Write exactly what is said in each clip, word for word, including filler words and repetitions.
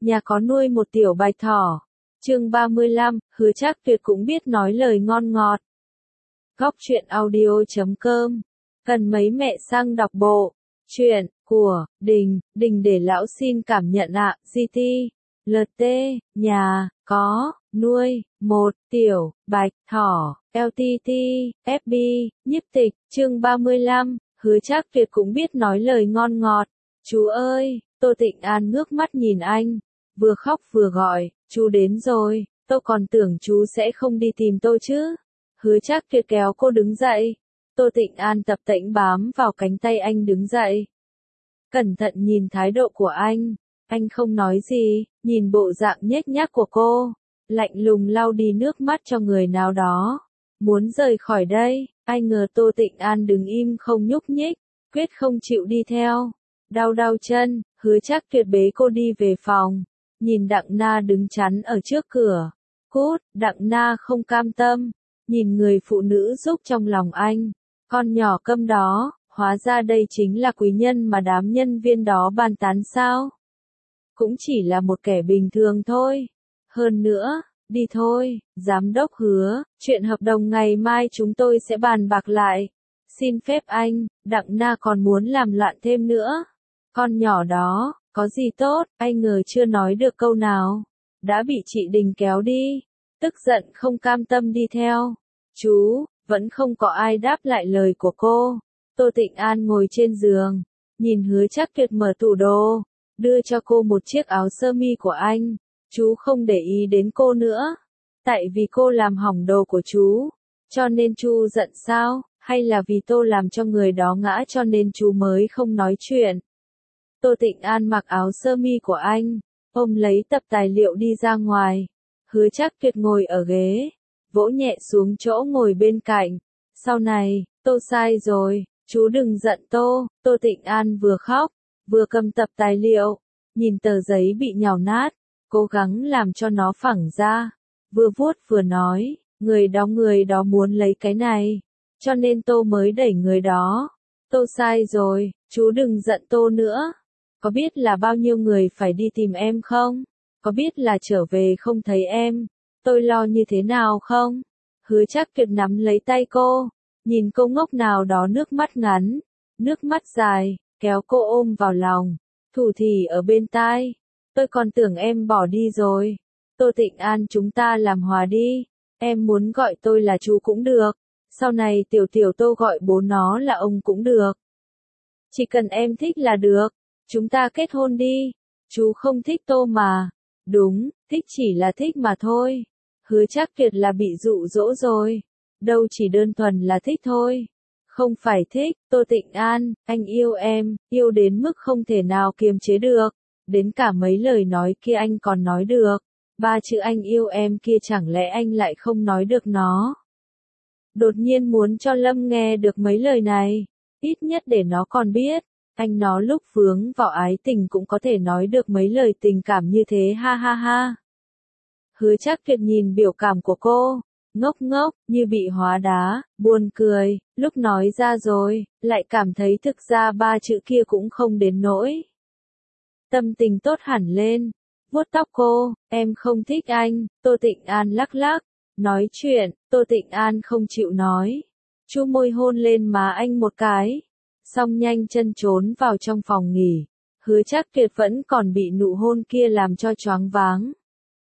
nhà có nuôi một tiểu bạch thỏ. Chương ba mươi lăm, Hứa Trác Tuyệt cũng biết nói lời ngon ngọt. Góc truyện audio chấm com. Cần mấy mẹ sang đọc bộ. Truyện của Đình, Đình để lão xin cảm nhận ạ. giê tê, lờ tê, nhà có nuôi một tiểu bạch thỏ. lờ tê tê, ép bê, nhiếp tịch. Chương ba mươi lăm, Hứa Trác Tuyệt cũng biết nói lời ngon ngọt. Chú ơi, Tô Tịnh An ngước mắt nhìn anh, vừa khóc vừa gọi, chú đến rồi, tôi còn tưởng chú sẽ không đi tìm tôi chứ. Hứa Trác Tuyệt kéo cô đứng dậy. Tô Tịnh An tập tễnh bám vào cánh tay anh đứng dậy. Cẩn thận nhìn thái độ của anh, anh không nói gì, nhìn bộ dạng nhếch nhác của cô, lạnh lùng lau đi nước mắt cho người nào đó. Muốn rời khỏi đây, ai ngờ Tô Tịnh An đứng im không nhúc nhích, quyết không chịu đi theo. Đau đau chân, Hứa Trác Tuyệt bế cô đi về phòng, nhìn Đặng Na đứng chắn ở trước cửa. Cút, Đặng Na không cam tâm, nhìn người phụ nữ giúp trong lòng anh. Con nhỏ câm đó, hóa ra đây chính là quý nhân mà đám nhân viên đó bàn tán sao? Cũng chỉ là một kẻ bình thường thôi. Hơn nữa, đi thôi, giám đốc Hứa, chuyện hợp đồng ngày mai chúng tôi sẽ bàn bạc lại. Xin phép anh, Đặng Na còn muốn làm loạn thêm nữa. Con nhỏ đó, có gì tốt, anh ngờ chưa nói được câu nào, đã bị chị Đình kéo đi, tức giận không cam tâm đi theo. Chú, vẫn không có ai đáp lại lời của cô. Tô Tịnh An ngồi trên giường, nhìn Hứa Trác Tuyệt mở tủ đồ, đưa cho cô một chiếc áo sơ mi của anh. Chú không để ý đến cô nữa, tại vì cô làm hỏng đồ của chú, cho nên chú giận sao, hay là vì tôi làm cho người đó ngã cho nên chú mới không nói chuyện. Tô Tịnh An mặc áo sơ mi của anh, ôm lấy tập tài liệu đi ra ngoài. Hứa Trác Tuyệt ngồi ở ghế, vỗ nhẹ xuống chỗ ngồi bên cạnh. Sau này, tôi sai rồi, chú đừng giận Tô. Tô Tịnh An vừa khóc, vừa cầm tập tài liệu, nhìn tờ giấy bị nhàu nát, cố gắng làm cho nó phẳng ra, vừa vuốt vừa nói, người đó người đó muốn lấy cái này, cho nên Tô mới đẩy người đó. Tô sai rồi, chú đừng giận Tô nữa. Có biết là bao nhiêu người phải đi tìm em không? Có biết là trở về không thấy em, tôi lo như thế nào không? Hứa Trác Tuyệt nắm lấy tay cô, nhìn cô ngốc nào đó nước mắt ngắn, nước mắt dài, kéo cô ôm vào lòng, thủ thỉ ở bên tai. Tôi còn tưởng em bỏ đi rồi. Tô Tịnh An, chúng ta làm hòa đi, em muốn gọi tôi là chú cũng được, sau này tiểu tiểu Tô gọi bố nó là ông cũng được. Chỉ cần em thích là được. Chúng ta kết hôn đi. Chú không thích Tô mà. Đúng, thích chỉ là thích mà thôi. Hứa Trác Tuyệt là bị dụ dỗ rồi. Đâu chỉ đơn thuần là thích thôi. Không phải thích. Tô Tịnh An, anh yêu em, yêu đến mức không thể nào kiềm chế được. Đến cả mấy lời nói kia anh còn nói được. Ba chữ anh yêu em kia chẳng lẽ anh lại không nói được nó. Đột nhiên muốn cho Lâm nghe được mấy lời này. Ít nhất để nó còn biết. Anh nó lúc vướng vào ái tình cũng có thể nói được mấy lời tình cảm như thế, ha ha ha. Hứa Trác Tuyệt nhìn biểu cảm của cô, ngốc ngốc, như bị hóa đá, buồn cười, lúc nói ra rồi, lại cảm thấy thực ra ba chữ kia cũng không đến nỗi. Tâm tình tốt hẳn lên, vuốt tóc cô, em không thích anh. Tô Tịnh An lắc lắc, nói chuyện. Tô Tịnh An không chịu nói, chu môi hôn lên má anh một cái. Xong nhanh chân trốn vào trong phòng nghỉ. Hứa Trác Tuyệt vẫn còn bị nụ hôn kia làm cho choáng váng.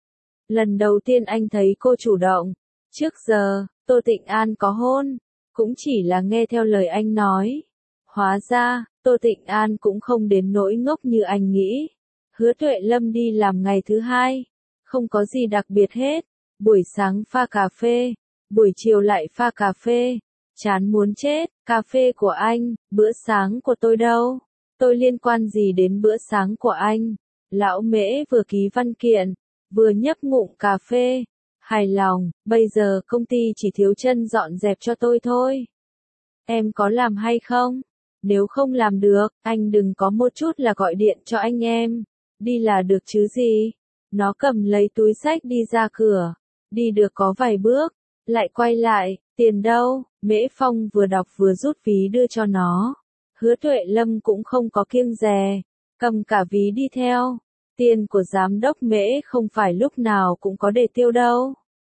Lần đầu tiên anh thấy cô chủ động. Trước giờ, Tô Tịnh An có hôn, cũng chỉ là nghe theo lời anh nói. Hóa ra, Tô Tịnh An cũng không đến nỗi ngốc như anh nghĩ. Hứa Tuệ Lâm đi làm ngày thứ hai, không có gì đặc biệt hết. Buổi sáng pha cà phê, buổi chiều lại pha cà phê. Chán muốn chết, cà phê của anh, bữa sáng của tôi đâu? Tôi liên quan gì đến bữa sáng của anh? Lão Mễ vừa ký văn kiện, vừa nhấp ngụm cà phê. Hài lòng, bây giờ công ty chỉ thiếu chân dọn dẹp cho tôi thôi. Em có làm hay không? Nếu không làm được, anh đừng có một chút là gọi điện cho anh em. Đi là được chứ gì? Nó cầm lấy túi xách đi ra cửa. Đi được có vài bước, lại quay lại, tiền đâu? Mễ Phong vừa đọc vừa rút ví đưa cho nó. Hứa Tuệ Lâm cũng không có kiêng dè, cầm cả ví đi theo. Tiền của giám đốc Mễ không phải lúc nào cũng có để tiêu đâu.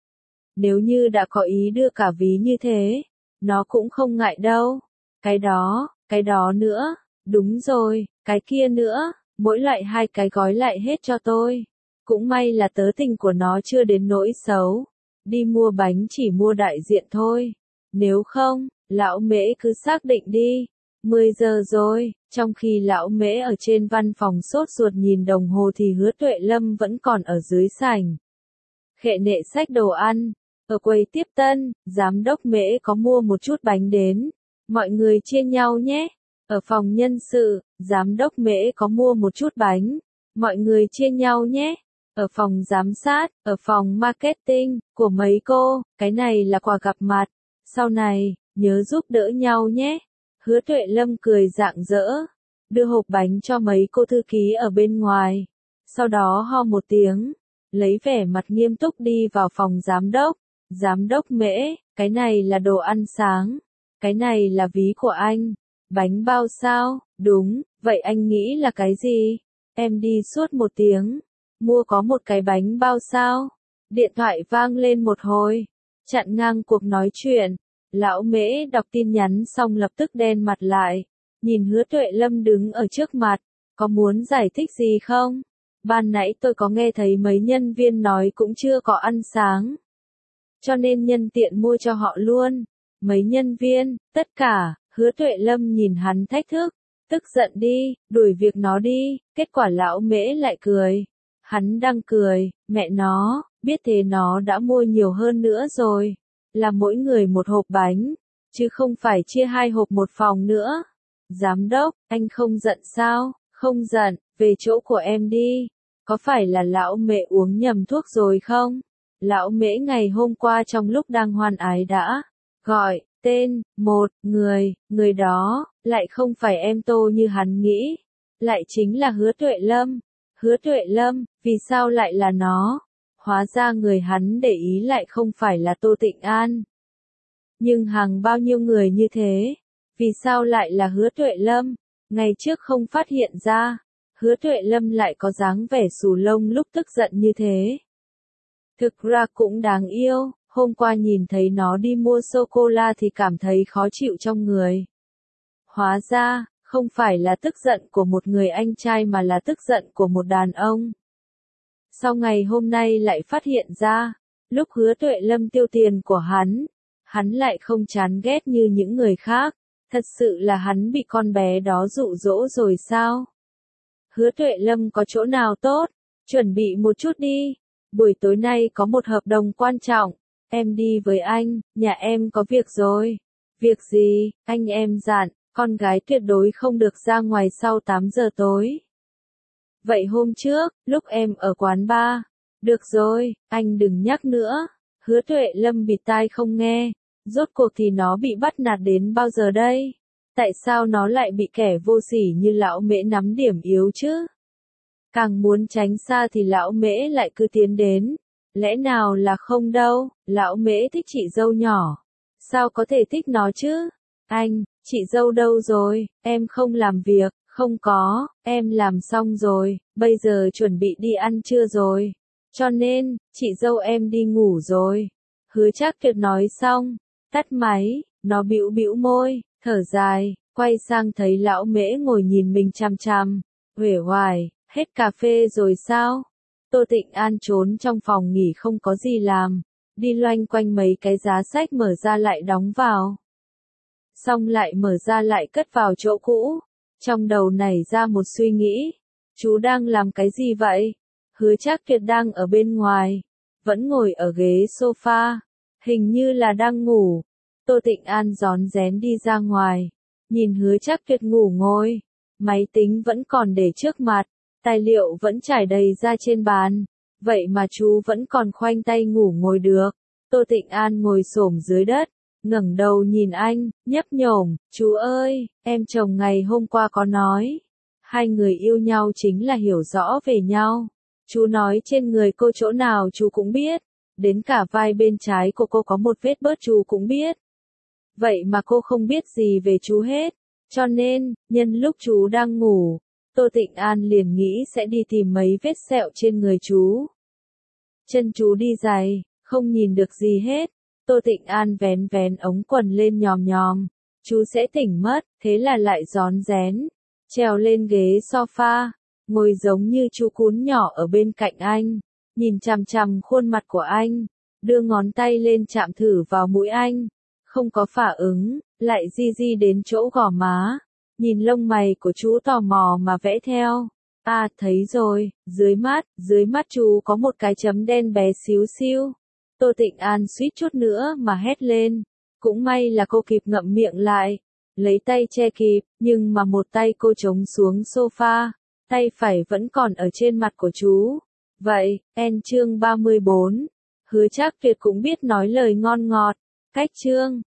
Nếu như đã có ý đưa cả ví như thế, nó cũng không ngại đâu. Cái đó, cái đó nữa, đúng rồi, cái kia nữa, mỗi loại hai cái gói lại hết cho tôi. Cũng may là tớ tình của nó chưa đến nỗi xấu. Đi mua bánh chỉ mua đại diện thôi. Nếu không, lão Mễ cứ xác định đi. mười giờ rồi, trong khi lão Mễ ở trên văn phòng sốt ruột nhìn đồng hồ thì Hứa Tuệ Lâm vẫn còn ở dưới sảnh. Khệ nệ xách đồ ăn. Ở quầy tiếp tân, giám đốc Mễ có mua một chút bánh đến. Mọi người chia nhau nhé. Ở phòng nhân sự, giám đốc Mễ có mua một chút bánh. Mọi người chia nhau nhé. Ở phòng giám sát, ở phòng marketing, của mấy cô, cái này là quà gặp mặt. Sau này, nhớ giúp đỡ nhau nhé. Hứa Tuệ Lâm cười rạng rỡ, đưa hộp bánh cho mấy cô thư ký ở bên ngoài. Sau đó ho một tiếng, lấy vẻ mặt nghiêm túc đi vào phòng giám đốc. Giám đốc Mễ, cái này là đồ ăn sáng. Cái này là ví của anh. Bánh bao sao? Đúng, vậy anh nghĩ là cái gì? Em đi suốt một tiếng. Mua có một cái bánh bao sao? Điện thoại vang lên một hồi. Chặn ngang cuộc nói chuyện. Lão Mễ đọc tin nhắn xong lập tức đen mặt lại. Nhìn Hứa Tuệ Lâm đứng ở trước mặt. Có muốn giải thích gì không? Ban nãy tôi có nghe thấy mấy nhân viên nói cũng chưa có ăn sáng. Cho nên nhân tiện mua cho họ luôn. Mấy nhân viên, tất cả. Hứa Tuệ Lâm nhìn hắn thách thức. Tức giận đi, đuổi việc nó đi. Kết quả lão Mễ lại cười. Hắn đang cười, mẹ nó, biết thế nó đã mua nhiều hơn nữa rồi. Là mỗi người một hộp bánh, chứ không phải chia hai hộp một phòng nữa. Giám đốc, anh không giận sao? Không giận, về chỗ của em đi. Có phải là lão Mễ uống nhầm thuốc rồi không? Lão Mễ ngày hôm qua trong lúc đang hoan ái đã gọi tên một người, người đó lại không phải em Tô như hắn nghĩ, lại chính là Hứa Tuệ Lâm. Hứa Tuệ Lâm, vì sao lại là nó? Hóa ra người hắn để ý lại không phải là Tô Tịnh An. Nhưng hàng bao nhiêu người như thế, vì sao lại là Hứa Tuệ Lâm? Ngày trước không phát hiện ra, Hứa Tuệ Lâm lại có dáng vẻ xù lông lúc tức giận như thế. Thực ra cũng đáng yêu, hôm qua nhìn thấy nó đi mua sô-cô-la thì cảm thấy khó chịu trong người. Hóa ra, không phải là tức giận của một người anh trai mà là tức giận của một đàn ông. Sau ngày hôm nay lại phát hiện ra, lúc Hứa Tuệ Lâm tiêu tiền của hắn, hắn lại không chán ghét như những người khác. Thật sự là hắn bị con bé đó dụ dỗ rồi sao? Hứa Tuệ Lâm có chỗ nào tốt? Chuẩn bị một chút đi. Buổi tối nay có một hợp đồng quan trọng. Em đi với anh, nhà em có việc rồi. Việc gì? Anh em dặn, con gái tuyệt đối không được ra ngoài sau tám giờ tối. Vậy hôm trước, lúc em ở quán bar. Được rồi, anh đừng nhắc nữa. Hứa Tuệ Lâm bịt tai không nghe. Rốt cuộc thì nó bị bắt nạt đến bao giờ đây? Tại sao nó lại bị kẻ vô sỉ như lão Mễ nắm điểm yếu chứ? Càng muốn tránh xa thì lão Mễ lại cứ tiến đến. Lẽ nào là không đâu, lão Mễ thích chị dâu nhỏ. Sao có thể thích nó chứ? Anh, chị dâu đâu rồi, em không làm việc, không có, em làm xong rồi, bây giờ chuẩn bị đi ăn trưa rồi. Cho nên, chị dâu em đi ngủ rồi. Hứa Trác Tuyệt nói xong, tắt máy, nó bĩu bĩu môi, thở dài, quay sang thấy lão Mễ ngồi nhìn mình chằm chằm, uể oải, hết cà phê rồi sao? Tô Tịnh An trốn trong phòng nghỉ không có gì làm, đi loanh quanh mấy cái giá sách mở ra lại đóng vào. Xong lại mở ra lại cất vào chỗ cũ. Trong đầu nảy ra một suy nghĩ. Chú đang làm cái gì vậy? Hứa Trác Tuyệt đang ở bên ngoài. Vẫn ngồi ở ghế sofa. Hình như là đang ngủ. Tô Tịnh An rón rén đi ra ngoài. Nhìn Hứa Trác Tuyệt ngủ ngồi. Máy tính vẫn còn để trước mặt. Tài liệu vẫn trải đầy ra trên bàn. Vậy mà chú vẫn còn khoanh tay ngủ ngồi được. Tô Tịnh An ngồi xổm dưới đất. Ngẩng đầu nhìn anh, nhấp nhổm, chú ơi, em chồng ngày hôm qua có nói. Hai người yêu nhau chính là hiểu rõ về nhau. Chú nói trên người cô chỗ nào chú cũng biết. Đến cả vai bên trái của cô có một vết bớt chú cũng biết. Vậy mà cô không biết gì về chú hết. Cho nên, nhân lúc chú đang ngủ, Tô Tịnh An liền nghĩ sẽ đi tìm mấy vết sẹo trên người chú. Chân chú đi giày, không nhìn được gì hết. Tô Tịnh An vén vén ống quần lên nhòm nhòm. Chú sẽ tỉnh mất, thế là lại rón rén. Trèo lên ghế sofa, ngồi giống như chú cún nhỏ ở bên cạnh anh. Nhìn chằm chằm khuôn mặt của anh, đưa ngón tay lên chạm thử vào mũi anh. Không có phản ứng, lại di di đến chỗ gò má. Nhìn lông mày của chú tò mò mà vẽ theo. À, thấy rồi, dưới mắt, dưới mắt chú có một cái chấm đen bé xíu xiu. Tô Tịnh An suýt chút nữa mà hét lên. Cũng may là cô kịp ngậm miệng lại, lấy tay che kịp, nhưng mà một tay cô chống xuống sofa, tay phải vẫn còn ở trên mặt của chú. Vậy, en chương ba mươi bốn. Hứa Trác Việt cũng biết nói lời ngon ngọt. Cách chương